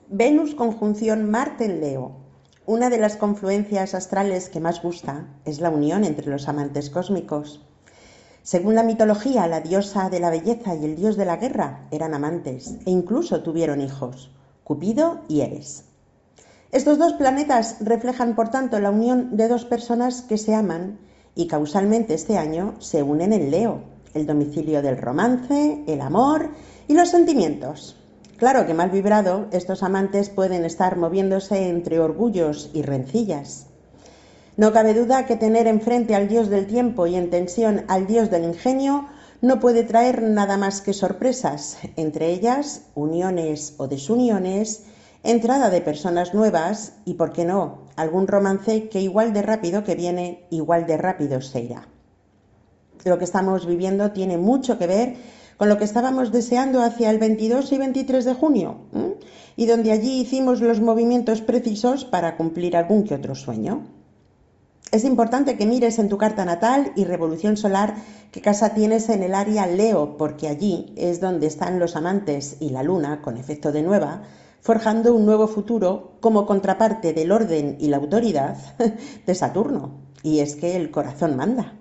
Venus conjunción Marte en Leo. Una de las confluencias astrales que más gusta es la unión entre los amantes cósmicos. Según la mitología, la diosa de la belleza y el dios de la guerra eran amantes e incluso tuvieron hijos, Cupido y Eres. Estos dos planetas reflejan, por tanto, la unión de dos personas que se aman y causalmente este año se unen en Leo, el domicilio del romance, el amor y los sentimientos. Claro que mal vibrado, estos amantes pueden estar moviéndose entre orgullos y rencillas. No cabe duda que tener enfrente al dios del tiempo y en tensión al dios del ingenio no puede traer nada más que sorpresas, entre ellas uniones o desuniones, entrada de personas nuevas y, por qué no, algún romance que igual de rápido que viene, igual de rápido se irá. Lo que estamos viviendo tiene mucho que ver con lo que estábamos deseando hacia el 22 y 23 de junio, y donde allí hicimos los movimientos precisos para cumplir algún que otro sueño. Es importante que mires en tu carta natal y revolución solar qué casa tienes en el área Leo, porque allí es donde están los amantes y la luna, con efecto de nueva, forjando un nuevo futuro como contraparte del orden y la autoridad de Saturno. Y es que el corazón manda.